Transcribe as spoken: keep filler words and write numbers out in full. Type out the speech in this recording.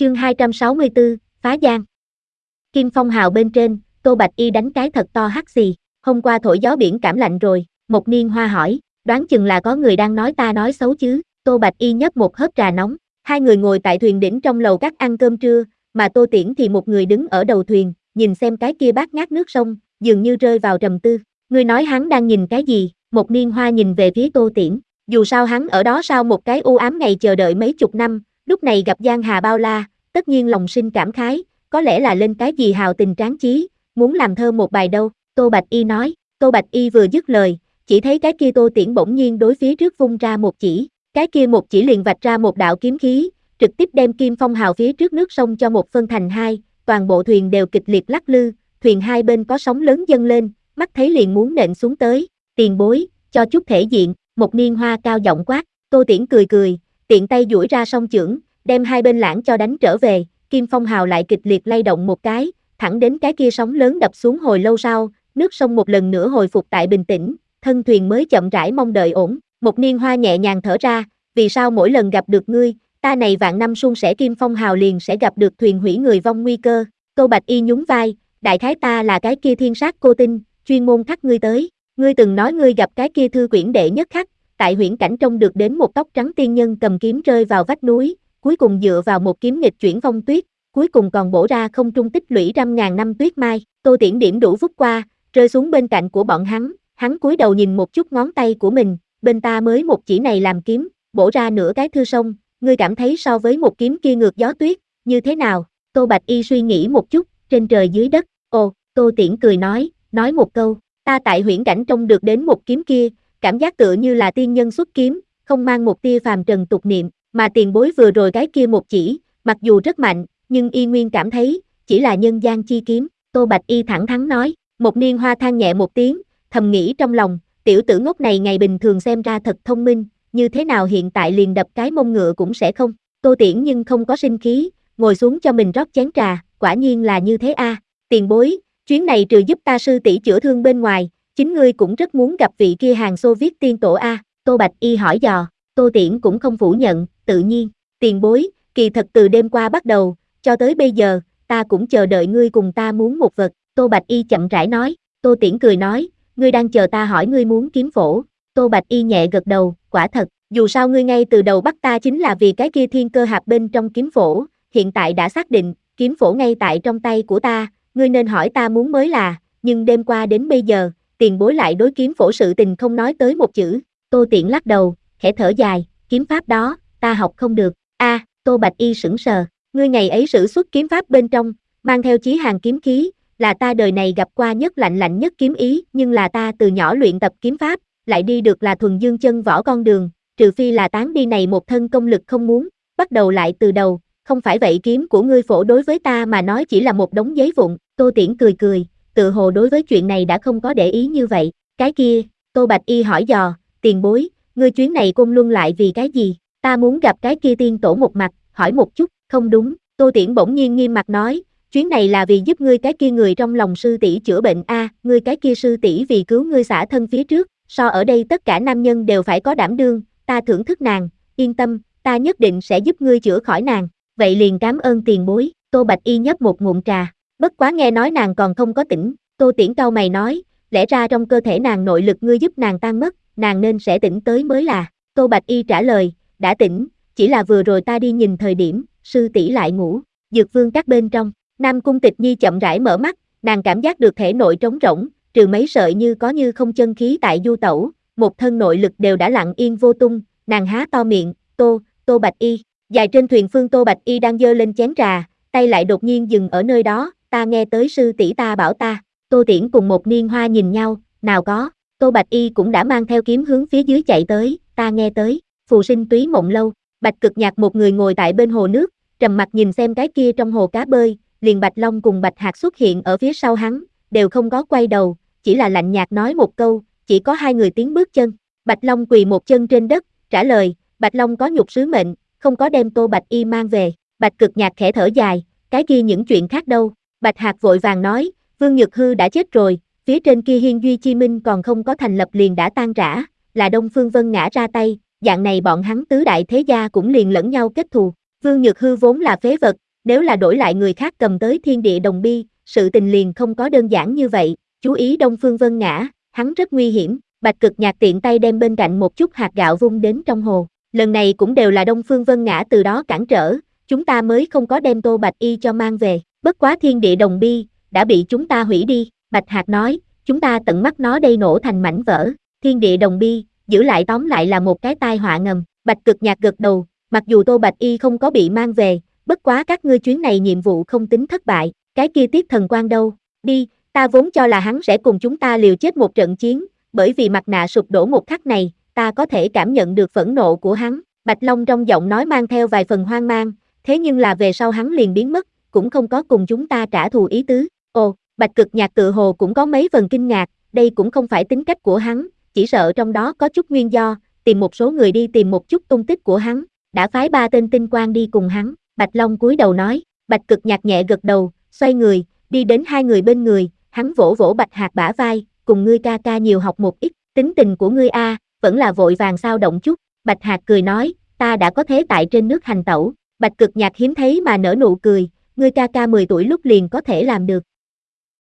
Chương hai trăm sáu mươi tư, phá giang. Kim Phong Hào bên trên, Tô Bạch Y đánh cái thật to hắt xì. Hôm qua thổi gió biển cảm lạnh rồi, Một Niên Hoa hỏi, đoán chừng là có người đang nói ta nói xấu chứ. Tô Bạch Y nhấp một hớp trà nóng. Hai người ngồi tại thuyền đỉnh trong lầu các ăn cơm trưa, mà Tô Tiễn thì một người đứng ở đầu thuyền, nhìn xem cái kia bát ngát nước sông, dường như rơi vào trầm tư. Ngươi nói hắn đang nhìn cái gì? Một Niên Hoa nhìn về phía Tô Tiễn. Dù sao hắn ở đó sau một cái u ám ngày chờ đợi mấy chục năm, lúc này gặp giang hà bao la, tất nhiên lòng sinh cảm khái, có lẽ là lên cái gì hào tình tráng chí, muốn làm thơ một bài đâu. Tô Bạch Y nói. Tô Bạch Y vừa dứt lời, chỉ thấy cái kia Tô Tiễn bỗng nhiên đối phía trước vung ra một chỉ, cái kia một chỉ liền vạch ra một đạo kiếm khí, trực tiếp đem Kim Phong Hào phía trước nước sông cho một phân thành hai, toàn bộ thuyền đều kịch liệt lắc lư, thuyền hai bên có sóng lớn dâng lên, mắt thấy liền muốn nện xuống tới. Tiền bối, cho chút thể diện. Một Niên Hoa cao giọng quát. Tô Tiễn cười cười, tiện tay duỗi ra song chưởng, đem hai bên lãng cho đánh trở về. Kim Phong Hào lại kịch liệt lay động một cái, thẳng đến cái kia sóng lớn đập xuống. Hồi lâu sau, nước sông một lần nữa hồi phục tại bình tĩnh, thân thuyền mới chậm rãi mong đợi ổn. Một Niên Hoa nhẹ nhàng thở ra, vì sao mỗi lần gặp được ngươi, ta này vạn năm suôn sẻ Kim Phong Hào liền sẽ gặp được thuyền hủy người vong nguy cơ. Tô Bạch Y nhún vai, đại khái ta là cái kia thiên sát cô tinh, chuyên môn khắc ngươi tới. Ngươi từng nói ngươi gặp cái kia thư quyển đệ nhất khắc, tại huyễn cảnh trông được đến một tóc trắng tiên nhân cầm kiếm rơi vào vách núi, cuối cùng dựa vào một kiếm nghịch chuyển phong tuyết, cuối cùng còn bổ ra không trung tích lũy trăm ngàn năm tuyết mai. Tô Tiễn điểm đủ vút qua, rơi xuống bên cạnh của bọn hắn, hắn cúi đầu nhìn một chút ngón tay của mình, bên ta mới một chỉ này làm kiếm, bổ ra nửa cái thư sông, ngươi cảm thấy so với một kiếm kia ngược gió tuyết, như thế nào? Tô Bạch Y suy nghĩ một chút, trên trời dưới đất. Ồ, Tô Tiễn cười nói, nói một câu, ta tại huyễn cảnh trông được đến một kiếm kia, cảm giác tựa như là tiên nhân xuất kiếm, không mang một tia phàm trần tục niệm, mà tiền bối vừa rồi cái kia một chỉ, mặc dù rất mạnh, nhưng y nguyên cảm thấy, chỉ là nhân gian chi kiếm. Tô Bạch Y thẳng thắn nói. Một Niên Hoa than nhẹ một tiếng, thầm nghĩ trong lòng, tiểu tử ngốc này ngày bình thường xem ra thật thông minh, như thế nào hiện tại liền đập cái mông ngựa cũng sẽ không. Tô Tiễn nhưng không có sinh khí, ngồi xuống cho mình rót chén trà, quả nhiên là như thế a. À. Tiền bối, chuyến này trừ giúp ta sư tỷ chữa thương bên ngoài, chính ngươi cũng rất muốn gặp vị kia hàng Xô Viết tiên tổ a. À. Tô Bạch Y hỏi dò. Tô Tiễn cũng không phủ nhận, tự nhiên. Tiền bối, kỳ thật từ đêm qua bắt đầu, cho tới bây giờ, ta cũng chờ đợi ngươi cùng ta muốn một vật. Tô Bạch Y chậm rãi nói. Tô Tiễn cười nói, ngươi đang chờ ta hỏi ngươi muốn kiếm phổ. Tô Bạch Y nhẹ gật đầu, quả thật, dù sao ngươi ngay từ đầu bắt ta chính là vì cái kia thiên cơ hạp bên trong kiếm phổ, hiện tại đã xác định, kiếm phổ ngay tại trong tay của ta, ngươi nên hỏi ta muốn mới là, nhưng đêm qua đến bây giờ, tiền bối lại đối kiếm phổ sự tình không nói tới một chữ. Tô Tiễn lắc đầu, khẽ thở dài, kiếm pháp đó, ta học không được. A, à, Tô Bạch Y sững sờ, ngươi ngày ấy sử xuất kiếm pháp bên trong, mang theo chí hàng kiếm khí, là ta đời này gặp qua nhất lạnh lạnh nhất kiếm ý, nhưng là ta từ nhỏ luyện tập kiếm pháp, lại đi được là thuần dương chân võ con đường, trừ phi là tán đi này một thân công lực không muốn, bắt đầu lại từ đầu, không phải vậy kiếm của ngươi phổ đối với ta mà nói chỉ là một đống giấy vụn. Tô Tiễn cười cười, tự hồ đối với chuyện này đã không có để ý như vậy. Cái kia, Tô Bạch Y hỏi dò, tiền bối, ngươi chuyến này Côn Luân lại vì cái gì? Ta muốn gặp cái kia tiên tổ một mặt, hỏi một chút. Không đúng. Tô Tiễn bỗng nhiên nghiêm mặt nói, chuyến này là vì giúp ngươi cái kia người trong lòng sư tỷ chữa bệnh a. À, ngươi cái kia sư tỷ vì cứu ngươi xả thân phía trước, so ở đây tất cả nam nhân đều phải có đảm đương, ta thưởng thức nàng, yên tâm, ta nhất định sẽ giúp ngươi chữa khỏi nàng. Vậy liền cảm ơn tiền bối. Tô Bạch Y nhấp một ngụm trà, bất quá nghe nói nàng còn không có tỉnh. Tô Tiễn cau mày nói, lẽ ra trong cơ thể nàng nội lực ngươi giúp nàng tan mất, nàng nên sẽ tỉnh tới mới là. Tô Bạch Y trả lời, đã tỉnh, chỉ là vừa rồi ta đi nhìn thời điểm, sư tỷ lại ngủ. Dược Vương các bên trong, Nam Cung Tịch Nhi chậm rãi mở mắt, nàng cảm giác được thể nội trống rỗng, trừ mấy sợi như có như không chân khí tại du tẩu, một thân nội lực đều đã lặng yên vô tung, nàng há to miệng, Tô, Tô Bạch Y. Dài trên thuyền phương Tô Bạch Y đang giơ lên chén trà, tay lại đột nhiên dừng ở nơi đó, ta nghe tới sư tỷ ta bảo ta. Tô Tiễn cùng Một Niên Hoa nhìn nhau, nào có, Tô Bạch Y cũng đã mang theo kiếm hướng phía dưới chạy tới, ta nghe tới, phù sinh túy mộng lâu. Bạch Cực Nhạc một người ngồi tại bên hồ nước, trầm mặc nhìn xem cái kia trong hồ cá bơi, liền Bạch Long cùng Bạch Hạc xuất hiện ở phía sau hắn, đều không có quay đầu, chỉ là lạnh nhạt nói một câu, chỉ có hai người tiến bước chân. Bạch Long quỳ một chân trên đất, trả lời, Bạch Long có nhục sứ mệnh, không có đem Tô Bạch Y mang về. Bạch Cực Nhạc khẽ thở dài, cái kia những chuyện khác đâu? Bạch Hạc vội vàng nói, Vương Nhược Hư đã chết rồi, phía trên kia Hiên Duy Chi Minh còn không có thành lập liền đã tan rã, là Đông Phương Vân ngã ra tay, dạng này bọn hắn tứ đại thế gia cũng liền lẫn nhau kết thù. Vương Nhược Hư vốn là phế vật, nếu là đổi lại người khác cầm tới thiên địa đồng bi, sự tình liền không có đơn giản như vậy, chú ý Đông Phương Vân Ngã, hắn rất nguy hiểm, Bạch Cực Nhạc tiện tay đem bên cạnh một chút hạt gạo vung đến trong hồ, lần này cũng đều là Đông Phương Vân Ngã từ đó cản trở, chúng ta mới không có đem Tô Bạch Y cho mang về, bất quá thiên địa đồng bi, đã bị chúng ta hủy đi, Bạch Hạc nói, chúng ta tận mắt nó đây nổ thành mảnh vỡ, thiên địa đồng bi, giữ lại tóm lại là một cái tai họa ngầm, Bạch Cực Nhạc gật đầu, mặc dù Tô Bạch Y không có bị mang về, bất quá các ngươi chuyến này nhiệm vụ không tính thất bại, cái kia Tiết Thần Quan đâu, đi, ta vốn cho là hắn sẽ cùng chúng ta liều chết một trận chiến, bởi vì mặt nạ sụp đổ một khắc này, ta có thể cảm nhận được phẫn nộ của hắn, Bạch Long trong giọng nói mang theo vài phần hoang mang, thế nhưng là về sau hắn liền biến mất, cũng không có cùng chúng ta trả thù ý tứ, ồ, Bạch Cực Nhạc tự hồ cũng có mấy phần kinh ngạc, đây cũng không phải tính cách của hắn, chỉ sợ trong đó có chút nguyên do, tìm một số người đi tìm một chút tung tích của hắn, đã phái ba tên tinh quan đi cùng hắn, Bạch Long cúi đầu nói, Bạch Cực Nhạc nhẹ gật đầu, xoay người, đi đến hai người bên người, hắn vỗ vỗ Bạch Hạc bả vai, cùng ngươi ca ca nhiều học một ít, tính tình của ngươi a, vẫn là vội vàng sao động chút, Bạch Hạc cười nói, ta đã có thế tại trên nước hành tẩu, Bạch Cực Nhạc hiếm thấy mà nở nụ cười, ngươi ca ca mười tuổi lúc liền có thể làm được,